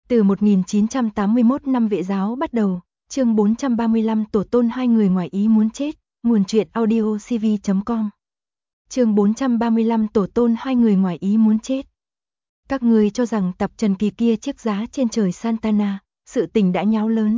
Từ 1981 năm vệ giáo bắt đầu, chương 435 tổ tôn hai người ngoài ý muốn chết, nguồn truyện audio cv.com. Chương 435 tổ tôn hai người ngoài ý muốn chết. Các người cho rằng tập Trần Kỳ kia chiếc giá trên trời Santana, sự tình đã nháo lớn.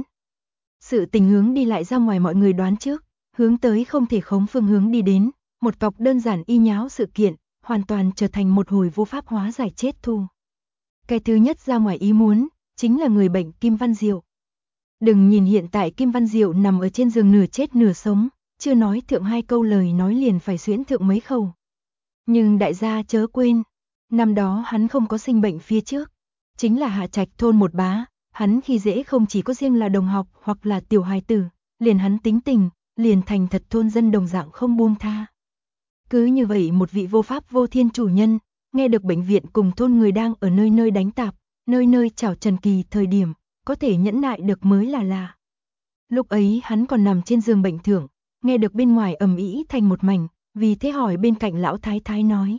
Sự tình hướng đi lại ra ngoài mọi người đoán trước, hướng tới không thể khống phương hướng đi đến, một cọc đơn giản y nháo sự kiện, hoàn toàn trở thành một hồi vô pháp hóa giải chết thu. Cái thứ nhất ra ngoài ý muốn, chính là người bệnh Kim Văn Diệu. Đừng nhìn hiện tại Kim Văn Diệu nằm ở trên giường nửa chết nửa sống, chưa nói thượng hai câu lời nói liền phải xuyễn thượng mấy khẩu. Nhưng đại gia chớ quên, năm đó hắn không có sinh bệnh phía trước, chính là Hạ Trạch thôn một bá, hắn khi dễ không chỉ có riêng là đồng học hoặc là tiểu hài tử, liền hắn tính tình, liền thành thật thôn dân đồng dạng không buông tha. Cứ như vậy một vị vô pháp vô thiên chủ nhân, nghe được bệnh viện cùng thôn người đang ở nơi nơi đánh tạp, nơi nơi chảo Trần Kỳ thời điểm, có thể nhẫn nại được mới là lạ. Lúc ấy hắn còn nằm trên giường bệnh thưởng, nghe được bên ngoài ầm ĩ thành một mảnh, vì thế hỏi bên cạnh lão thái thái nói.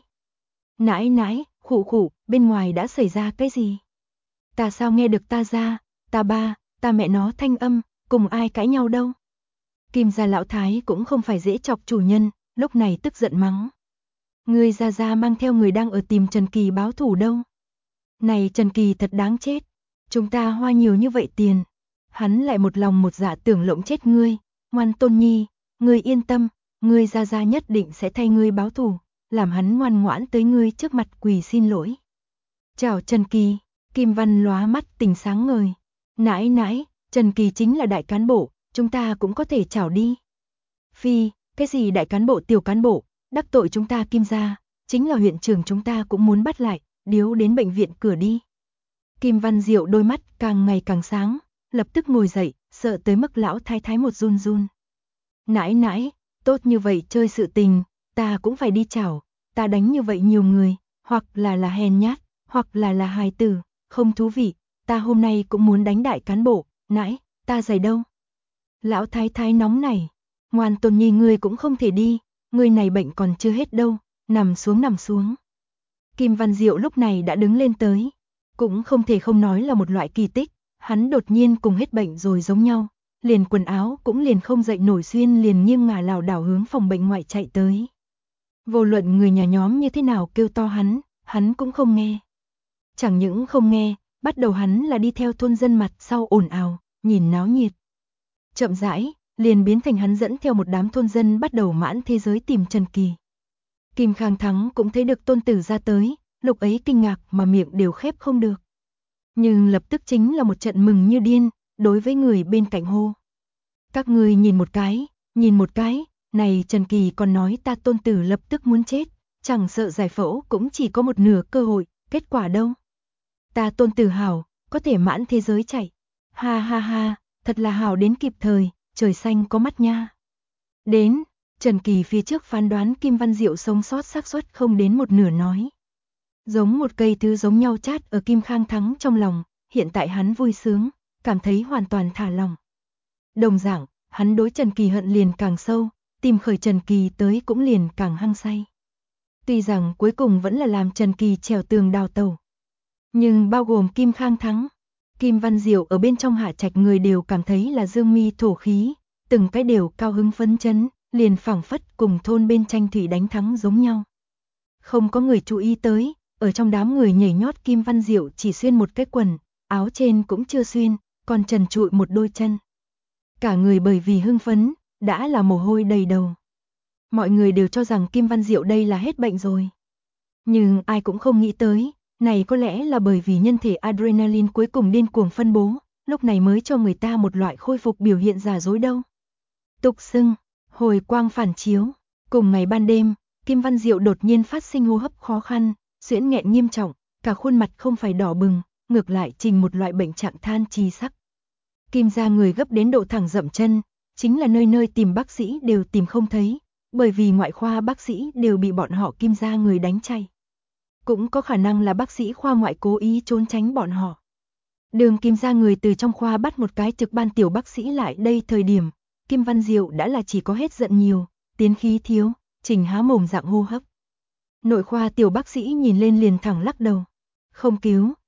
Nãi nãi, khụ khụ, bên ngoài đã xảy ra cái gì? Ta sao nghe được ta ra, ta ba, ta mẹ nó thanh âm, cùng ai cãi nhau đâu? Kim gia lão thái cũng không phải dễ chọc chủ nhân, lúc này tức giận mắng. Ngươi ra mang theo người đang ở tìm Trần Kỳ báo thù đâu? Này Trần Kỳ thật đáng chết, chúng ta hoa nhiều như vậy tiền, hắn lại một lòng một dạ tưởng lộng chết ngươi, ngoan Tôn Nhi, ngươi yên tâm, ngươi ra nhất định sẽ thay ngươi báo thù, làm hắn ngoan ngoãn tới ngươi trước mặt quỳ xin lỗi. Chào Trần Kỳ, Kim Văn lóa mắt tỉnh sáng ngời, nãi nãi, Trần Kỳ chính là đại cán bộ, chúng ta cũng có thể chào đi. Phi, cái gì đại cán bộ tiểu cán bộ, đắc tội chúng ta Kim gia, chính là huyện trưởng chúng ta cũng muốn bắt lại, điếu đến bệnh viện cửa đi. Kim Văn Diệu đôi mắt càng ngày càng sáng, lập tức ngồi dậy, sợ tới mức lão thái thái một run run. Nãi nãi, tốt như vậy chơi sự tình, ta cũng phải đi chảo, ta đánh như vậy nhiều người, hoặc là hèn nhát, hoặc là hài tử, không thú vị, ta hôm nay cũng muốn đánh đại cán bộ, nãi, ta giày đâu. Lão thái thái nóng này, ngoan Tôn Nhi ngươi cũng không thể đi, ngươi này bệnh còn chưa hết đâu, nằm xuống nằm xuống. Kim Văn Diệu lúc này đã đứng lên tới, cũng không thể không nói là một loại kỳ tích, hắn đột nhiên cùng hết bệnh rồi giống nhau, liền quần áo cũng liền không dậy nổi xuyên liền nghiêng ngả lảo đảo hướng phòng bệnh ngoại chạy tới. Vô luận người nhà nhóm như thế nào kêu to hắn cũng không nghe. Chẳng những không nghe, bắt đầu hắn là đi theo thôn dân mặt sau ồn ào, nhìn náo nhiệt. Chậm rãi, liền biến thành hắn dẫn theo một đám thôn dân bắt đầu mãn thế giới tìm Trần Kỳ. Kim Khang Thắng cũng thấy được tôn tử ra tới, lúc ấy kinh ngạc mà miệng đều khép không được. Nhưng lập tức chính là một trận mừng như điên, đối với người bên cạnh hô. Các người nhìn một cái, này Trần Kỳ còn nói ta tôn tử lập tức muốn chết, chẳng sợ giải phẫu cũng chỉ có một nửa cơ hội, kết quả đâu. Ta tôn tử hảo, có thể mãn thế giới chạy. Ha ha ha, thật là hảo đến kịp thời, trời xanh có mắt nha. Đến, Trần Kỳ phía trước phán đoán Kim Văn Diệu sống sót xác suất không đến một nửa nói. Giống một cây thứ giống nhau chát ở Kim Khang Thắng trong lòng, hiện tại hắn vui sướng, cảm thấy hoàn toàn thả lòng. Đồng dạng, hắn đối Trần Kỳ hận liền càng sâu, tìm khởi Trần Kỳ tới cũng liền càng hăng say. Tuy rằng cuối cùng vẫn là làm Trần Kỳ trèo tường đào tẩu, nhưng bao gồm Kim Khang Thắng, Kim Văn Diệu ở bên trong Hạ Trạch người đều cảm thấy là dương mi thổ khí, từng cái đều cao hứng phấn chấn, liền phảng phất cùng thôn bên tranh thủy đánh thắng giống nhau. Không có người chú ý tới, ở trong đám người nhảy nhót Kim Văn Diệu chỉ xuyên một cái quần, áo trên cũng chưa xuyên, còn trần trụi một đôi chân. Cả người bởi vì hưng phấn, đã là mồ hôi đầy đầu. Mọi người đều cho rằng Kim Văn Diệu đây là hết bệnh rồi. Nhưng ai cũng không nghĩ tới, này có lẽ là bởi vì nhân thể adrenaline cuối cùng điên cuồng phân bố, lúc này mới cho người ta một loại khôi phục biểu hiện giả dối đâu. Tục xưng, hồi quang phản chiếu, cùng ngày ban đêm, Kim Văn Diệu đột nhiên phát sinh hô hấp khó khăn, suyễn nghẹn nghiêm trọng, cả khuôn mặt không phải đỏ bừng, ngược lại trình một loại bệnh trạng than chi sắc. Kim gia người gấp đến độ thẳng dậm chân, chính là nơi nơi tìm bác sĩ đều tìm không thấy, bởi vì ngoại khoa bác sĩ đều bị bọn họ Kim gia người đánh chay. Cũng có khả năng là bác sĩ khoa ngoại cố ý trốn tránh bọn họ. Đường Kim gia người từ trong khoa bắt một cái trực ban tiểu bác sĩ lại đây thời điểm, Kim Văn Diệu đã là chỉ có hết giận nhiều, tiến khí thiếu, trình há mồm dạng hô hấp. Nội khoa tiểu bác sĩ nhìn lên liền thẳng lắc đầu. Không cứu,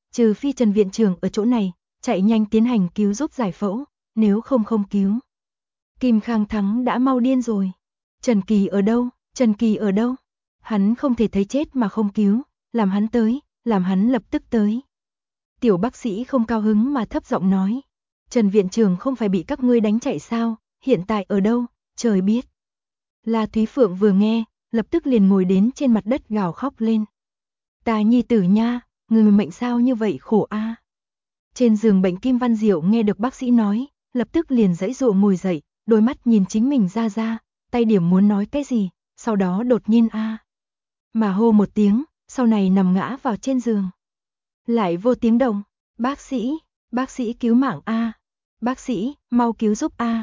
Trừ phi Trần viện trưởng ở chỗ này, chạy nhanh tiến hành cứu giúp giải phẫu, nếu không cứu. Kim Khang Thắng đã mau điên rồi. Trần Kỳ ở đâu? Trần Kỳ ở đâu? Hắn không thể thấy chết mà không cứu, làm hắn tới, làm hắn lập tức tới. Tiểu bác sĩ không cao hứng mà thấp giọng nói. Trần viện trưởng không phải bị các ngươi đánh chạy sao, hiện tại ở đâu, trời biết. La Thúy Phượng vừa nghe, lập tức liền ngồi đến trên mặt đất gào khóc lên. Ta nhi tử nha, người mệnh sao như vậy khổ a. Trên giường bệnh Kim Văn Diệu nghe được bác sĩ nói, lập tức liền giãy giụa ngồi dậy, đôi mắt nhìn chính mình ra, tay điểm muốn nói cái gì, sau đó đột nhiên mà hô một tiếng, sau này nằm ngã vào trên giường. Lại vô tiếng động, bác sĩ cứu mạng a. Bác sĩ, mau cứu giúp a.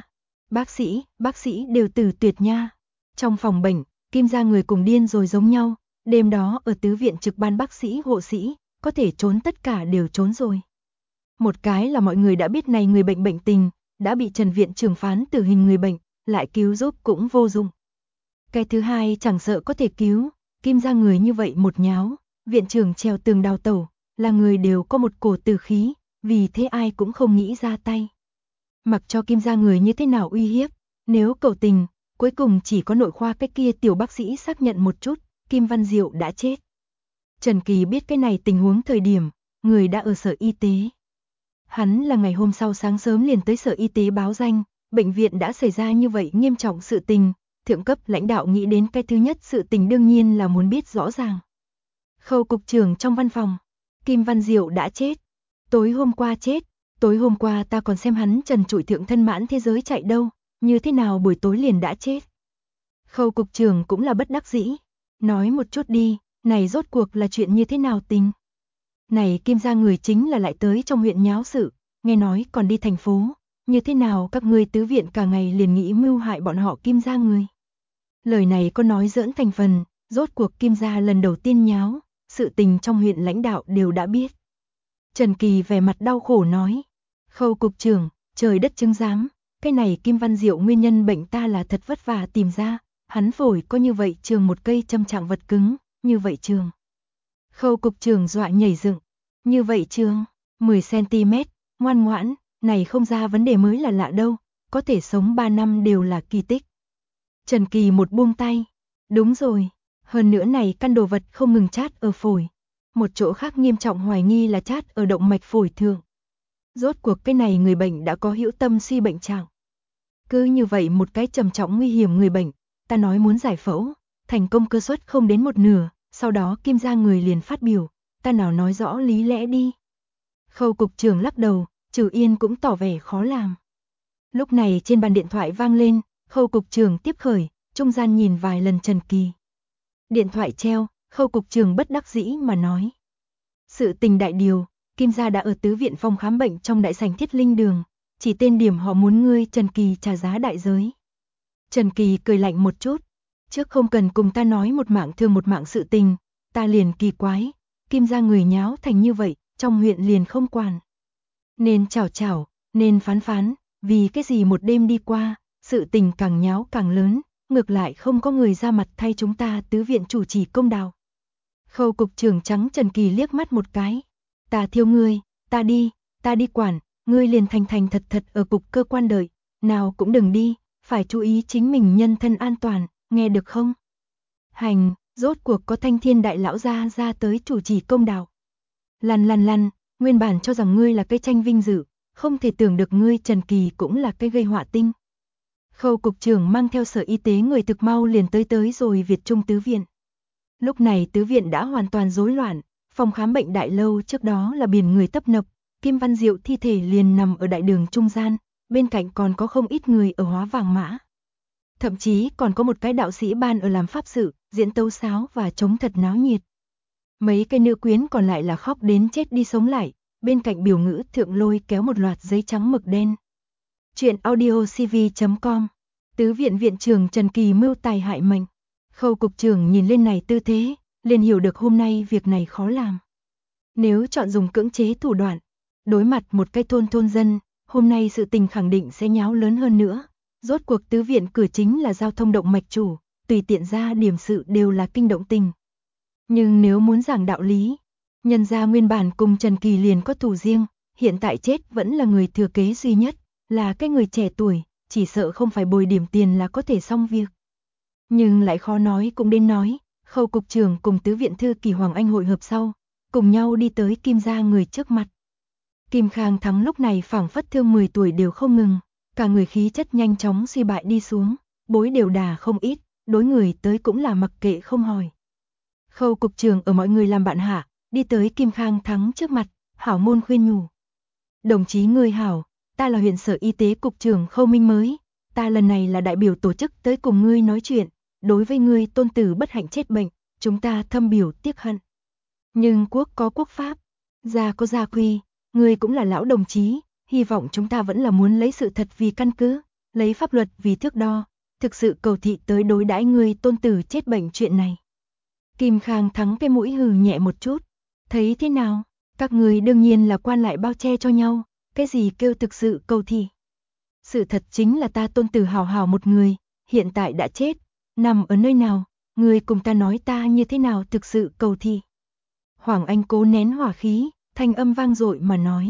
Bác sĩ đều tử tuyệt nha. Trong phòng bệnh, Kim gia người cùng điên rồi giống nhau, đêm đó ở tứ viện trực ban bác sĩ hộ sĩ, có thể trốn tất cả đều trốn rồi. Một cái là mọi người đã biết này người bệnh bệnh tình, đã bị Trần viện trưởng phán tử hình người bệnh, lại cứu giúp cũng vô dụng. Cái thứ hai chẳng sợ có thể cứu, Kim gia người như vậy một nháo, viện trưởng treo tường đào tẩu, là người đều có một cổ tử khí, vì thế ai cũng không nghĩ ra tay. Mặc cho Kim gia người như thế nào uy hiếp, nếu cầu tình, cuối cùng chỉ có nội khoa cái kia tiểu bác sĩ xác nhận một chút, Kim Văn Diệu đã chết. Trần Kỳ biết cái này tình huống thời điểm, người đã ở sở y tế. Hắn là ngày hôm sau sáng sớm liền tới sở y tế báo danh, bệnh viện đã xảy ra như vậy nghiêm trọng sự tình, thượng cấp lãnh đạo nghĩ đến cái thứ nhất sự tình đương nhiên là muốn biết rõ ràng. Khâu cục trưởng trong văn phòng, Kim Văn Diệu đã chết. Tối hôm qua chết, tối hôm qua ta còn xem hắn trần trụi thượng thân mãn thế giới chạy đâu, như thế nào buổi tối liền đã chết. Khâu cục trưởng cũng là bất đắc dĩ, nói một chút đi, này rốt cuộc là chuyện như thế nào tình. Này Kim gia người chính là lại tới trong huyện nháo sự, nghe nói còn đi thành phố, như thế nào các ngươi tứ viện cả ngày liền nghĩ mưu hại bọn họ Kim gia người. Lời này có nói giỡn thành phần, rốt cuộc Kim gia lần đầu tiên nháo, sự tình trong huyện lãnh đạo đều đã biết. Trần Kỳ vẻ mặt đau khổ nói, Khâu cục trưởng, trời đất chứng giám, cái này Kim Văn Diệu nguyên nhân bệnh ta là thật vất vả tìm ra, hắn phổi có như vậy trường một cây châm trạng vật cứng, như vậy trường. Khâu cục trưởng dọa nhảy dựng, như vậy trường, 10cm, ngoan ngoãn, này không ra vấn đề mới là lạ đâu, có thể sống 3 năm đều là kỳ tích. Trần Kỳ một buông tay, đúng rồi, hơn nữa này căn đồ vật không ngừng chát ở phổi. Một chỗ khác nghiêm trọng hoài nghi là chát ở động mạch phổi thượng. Rốt cuộc cái này người bệnh đã có hữu tâm suy bệnh trạng. Cứ như vậy một cái trầm trọng nguy hiểm người bệnh, ta nói muốn giải phẫu, thành công cơ suất không đến một nửa, sau đó Kim gia người liền phát biểu, ta nào nói rõ lý lẽ đi. Khâu cục trưởng lắc đầu, Trừ Yên cũng tỏ vẻ khó làm. Lúc này trên bàn điện thoại vang lên, Khâu cục trưởng tiếp khởi, trung gian nhìn vài lần Trần Kỳ. Điện thoại treo, Khâu cục trưởng bất đắc dĩ mà nói. Sự tình đại điều, Kim gia đã ở tứ viện phòng khám bệnh trong đại sảnh Thiết Linh đường, chỉ tên điểm họ muốn ngươi Trần Kỳ trả giá đại giới. Trần Kỳ cười lạnh một chút, trước không cần cùng ta nói một mạng thương một mạng sự tình, ta liền kỳ quái, Kim gia người nháo thành như vậy, trong huyện liền không quản. Nên chảo, nên phán, vì cái gì một đêm đi qua, sự tình càng nháo càng lớn, ngược lại không có người ra mặt thay chúng ta tứ viện chủ trì công đạo. Khâu cục trưởng trắng Trần Kỳ liếc mắt một cái, ta thiêu ngươi, ta đi quản, ngươi liền thành thật ở cục cơ quan đợi, nào cũng đừng đi, phải chú ý chính mình nhân thân an toàn, nghe được không? Hành, rốt cuộc có Thanh Thiên đại lão ra tới chủ trì công đạo. Lăn, nguyên bản cho rằng ngươi là cây tranh vinh dự, không thể tưởng được ngươi Trần Kỳ cũng là cây gây họa tinh. Khâu cục trưởng mang theo sở y tế người thực mau liền tới rồi Việt Trung tứ viện. Lúc này tứ viện đã hoàn toàn rối loạn, phòng khám bệnh đại lâu trước đó là biển người tấp nập, Kim Văn Diệu thi thể liền nằm ở đại đường trung gian, bên cạnh còn có không ít người ở hóa vàng mã. Thậm chí còn có một cái đạo sĩ ban ở làm pháp sự, diễn tấu sáo và trống thật náo nhiệt. Mấy cây nữ quyến còn lại là khóc đến chết đi sống lại, bên cạnh biểu ngữ thượng lôi kéo một loạt giấy trắng mực đen. Chuyện audiocv.com. Tứ viện viện trưởng Trần Kỳ mưu tài hại mệnh. Khâu cục trưởng nhìn lên này tư thế, liền hiểu được hôm nay việc này khó làm. Nếu chọn dùng cưỡng chế thủ đoạn, đối mặt một cái thôn dân, hôm nay sự tình khẳng định sẽ nháo lớn hơn nữa. Rốt cuộc tứ viện cửa chính là giao thông động mạch chủ, tùy tiện ra điểm sự đều là kinh động tình. Nhưng nếu muốn giảng đạo lý, Nhân gia nguyên bản cùng Trần Kỳ liền có thù riêng, hiện tại chết vẫn là người thừa kế duy nhất, là cái người trẻ tuổi, chỉ sợ không phải bồi điểm tiền là có thể xong việc. Nhưng lại khó nói cũng đến nói, Khâu cục trưởng cùng tứ viện thư kỳ Hoàng Anh hội hợp sau, cùng nhau đi tới Kim gia người trước mặt. Kim Khang Thắng lúc này phảng phất thương 10 tuổi đều không ngừng, cả người khí chất nhanh chóng suy bại đi xuống, bối đều đà không ít, đối người tới cũng là mặc kệ không hỏi. Khâu cục trưởng ở mọi người làm bạn hạ, đi tới Kim Khang Thắng trước mặt, hảo môn khuyên nhủ. Đồng chí ngươi hảo, ta là huyện sở y tế cục trưởng Khâu Minh mới, ta lần này là đại biểu tổ chức tới cùng ngươi nói chuyện, đối với ngươi tôn tử bất hạnh chết bệnh, chúng ta thâm biểu tiếc hận. Nhưng quốc có quốc pháp, gia có gia quy, ngươi cũng là lão đồng chí, hy vọng chúng ta vẫn là muốn lấy sự thật vì căn cứ, lấy pháp luật vì thước đo, thực sự cầu thị tới đối đãi ngươi tôn tử chết bệnh chuyện này. Kim Khang Thắng cái mũi hừ nhẹ một chút, thấy thế nào, các ngươi đương nhiên là quan lại bao che cho nhau, cái gì kêu thực sự cầu thị. Sự thật chính là ta tôn tử hào hào một người, hiện tại đã chết, nằm ở nơi nào, ngươi cùng ta nói ta như thế nào thực sự cầu thị. Hoàng Anh cố nén hỏa khí, thanh âm vang dội mà nói.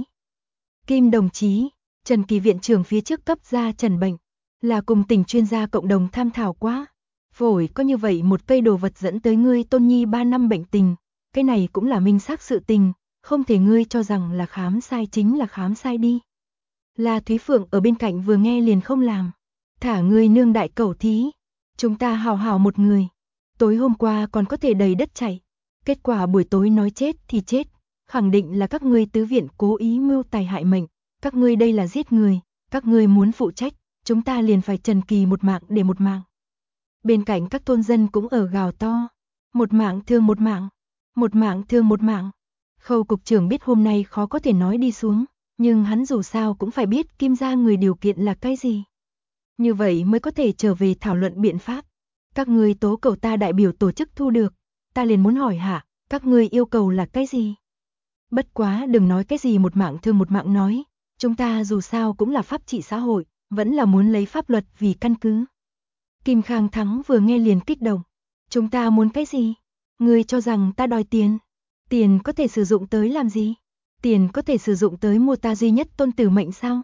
Kim đồng chí, Trần Kỳ viện trưởng phía trước cấp ra trần bệnh, là cùng tỉnh chuyên gia cộng đồng tham thảo quá. Phổi có như vậy một cây đồ vật dẫn tới ngươi tôn nhi 3 năm bệnh tình, cái này cũng là minh xác sự tình, không thể ngươi cho rằng là khám sai chính là khám sai đi. La Thúy Phượng ở bên cạnh vừa nghe liền không làm. Thả ngươi nương đại cẩu thí, chúng ta hào hào một người. Tối hôm qua còn có thể đầy đất chảy. Kết quả buổi tối nói chết thì chết, khẳng định là các ngươi tứ viện cố ý mưu tài hại mệnh, các ngươi đây là giết người, các ngươi muốn phụ trách, chúng ta liền phải Trần Kỳ một mạng để một mạng. Bên cạnh các thôn dân cũng ở gào to, một mạng thương một mạng, một mạng thương một mạng. Khâu cục trưởng biết hôm nay khó có thể nói đi xuống, nhưng hắn dù sao cũng phải biết Kim gia người điều kiện là cái gì. Như vậy mới có thể trở về thảo luận biện pháp. Các ngươi tố cầu ta đại biểu tổ chức thu được, ta liền muốn hỏi hả, các ngươi yêu cầu là cái gì? Bất quá đừng nói cái gì một mạng thương một mạng nói, chúng ta dù sao cũng là pháp trị xã hội, vẫn là muốn lấy pháp luật vì căn cứ. Kim Khang Thắng vừa nghe liền kích động, chúng ta muốn cái gì? Ngươi cho rằng ta đòi tiền? Tiền có thể sử dụng tới làm gì? Tiền có thể sử dụng tới mua ta duy nhất tôn tử mệnh sao?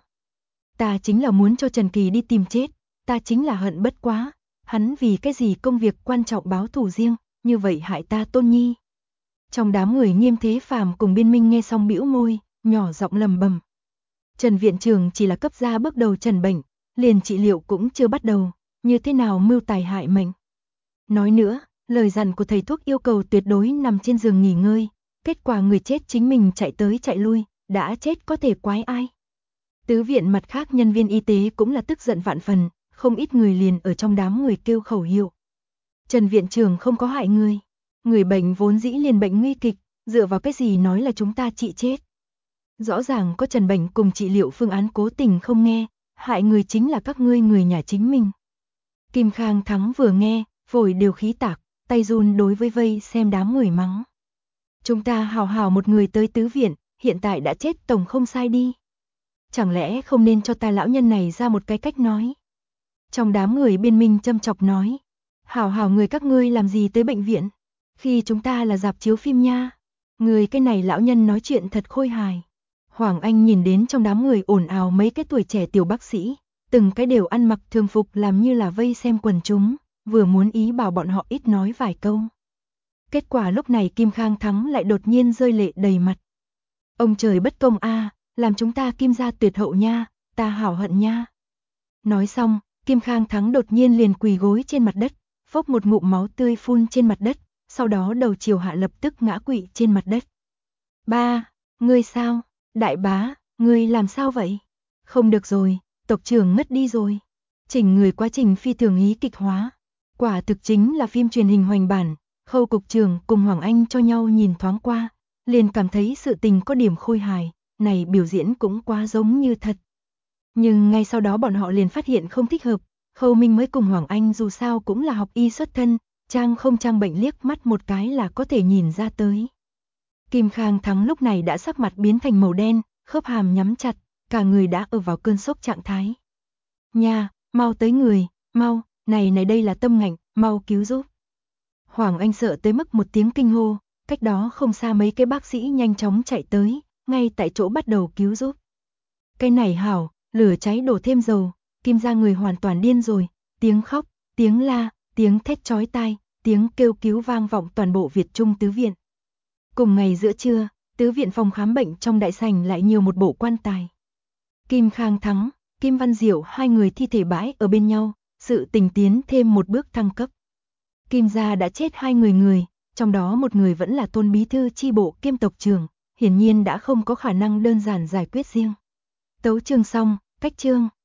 Ta chính là muốn cho Trần Kỳ đi tìm chết, ta chính là hận bất quá, hắn vì cái gì công việc quan trọng báo thù riêng, như vậy hại ta tôn nhi. Trong đám người Nghiêm Thế Phàm cùng Biên Minh nghe xong bĩu môi, nhỏ giọng lầm bầm. Trần viện trưởng chỉ là cấp ra bước đầu trần bệnh, liền trị liệu cũng chưa bắt đầu, như thế nào mưu tài hại mệnh. Nói nữa, lời dặn của thầy thuốc yêu cầu tuyệt đối nằm trên giường nghỉ ngơi, kết quả người chết chính mình chạy tới chạy lui, đã chết có thể quái ai. Tứ viện mặt khác nhân viên y tế cũng là tức giận vạn phần, không ít người liền ở trong đám người kêu khẩu hiệu. Trần viện trưởng không có hại người, người bệnh vốn dĩ liền bệnh nguy kịch, dựa vào cái gì nói là chúng ta trị chết. Rõ ràng có trần bệnh cùng trị liệu phương án cố tình không nghe, hại người chính là các ngươi người nhà chính mình. Kim Khang Thắng vừa nghe, phổi đều khí tạc, tay run đối với vây xem đám người mắng. Chúng ta hào hào một người tới tứ viện, hiện tại đã chết tổng không sai đi. Chẳng lẽ không nên cho ta lão nhân này ra một cái cách nói. Trong đám người Biên Minh châm chọc nói, hào hào người các ngươi làm gì tới bệnh viện, khi chúng ta là rạp chiếu phim nha. Người cái này lão nhân nói chuyện thật khôi hài. Hoàng Anh nhìn đến trong đám người ồn ào mấy cái tuổi trẻ tiểu bác sĩ, từng cái đều ăn mặc thường phục làm như là vây xem quần chúng, vừa muốn ý bảo bọn họ ít nói vài câu. Kết quả lúc này Kim Khang Thắng lại đột nhiên rơi lệ đầy mặt. Ông trời bất công a, làm chúng ta Kim gia tuyệt hậu nha, ta hảo hận nha. Nói xong, Kim Khang Thắng đột nhiên liền quỳ gối trên mặt đất, phốc một ngụm máu tươi phun trên mặt đất, sau đó đầu chiều hạ lập tức ngã quỵ trên mặt đất. Ba, ngươi sao? Đại bá, ngươi làm sao vậy? Không được rồi, tộc trưởng ngất đi rồi. Chỉnh người quá trình phi thường ý kịch hóa. Quả thực chính là phim truyền hình hoành bản, Khâu cục trưởng cùng Hoàng Anh cho nhau nhìn thoáng qua, liền cảm thấy sự tình có điểm khôi hài, này biểu diễn cũng quá giống như thật. Nhưng ngay sau đó bọn họ liền phát hiện không thích hợp, Khâu Minh mới cùng Hoàng Anh dù sao cũng là học y xuất thân, trang không trang bệnh liếc mắt một cái là có thể nhìn ra tới. Kim Khang Thắng lúc này đã sắc mặt biến thành màu đen, khớp hàm nhắm chặt, cả người đã ở vào cơn sốc trạng thái. Nha, mau tới người, mau, này đây là tâm ngạnh, mau cứu giúp. Hoàng Anh sợ tới mức một tiếng kinh hô, cách đó không xa mấy cái bác sĩ nhanh chóng chạy tới, ngay tại chỗ bắt đầu cứu giúp. Cái này hảo, lửa cháy đổ thêm dầu, Kim gia người hoàn toàn điên rồi, tiếng khóc, tiếng la, tiếng thét chói tai, tiếng kêu cứu vang vọng toàn bộ Việt Trung tứ viện. Cùng ngày giữa trưa, tứ viện phòng khám bệnh trong đại sảnh lại nhiều một bộ quan tài. Kim Khang Thắng, Kim Văn Diệu hai người thi thể bãi ở bên nhau, sự tình tiến thêm một bước thăng cấp. Kim gia đã chết hai người, trong đó một người vẫn là Tôn bí thư chi bộ kiêm tộc trưởng, hiển nhiên đã không có khả năng đơn giản giải quyết riêng. Tấu chương xong, cách chương.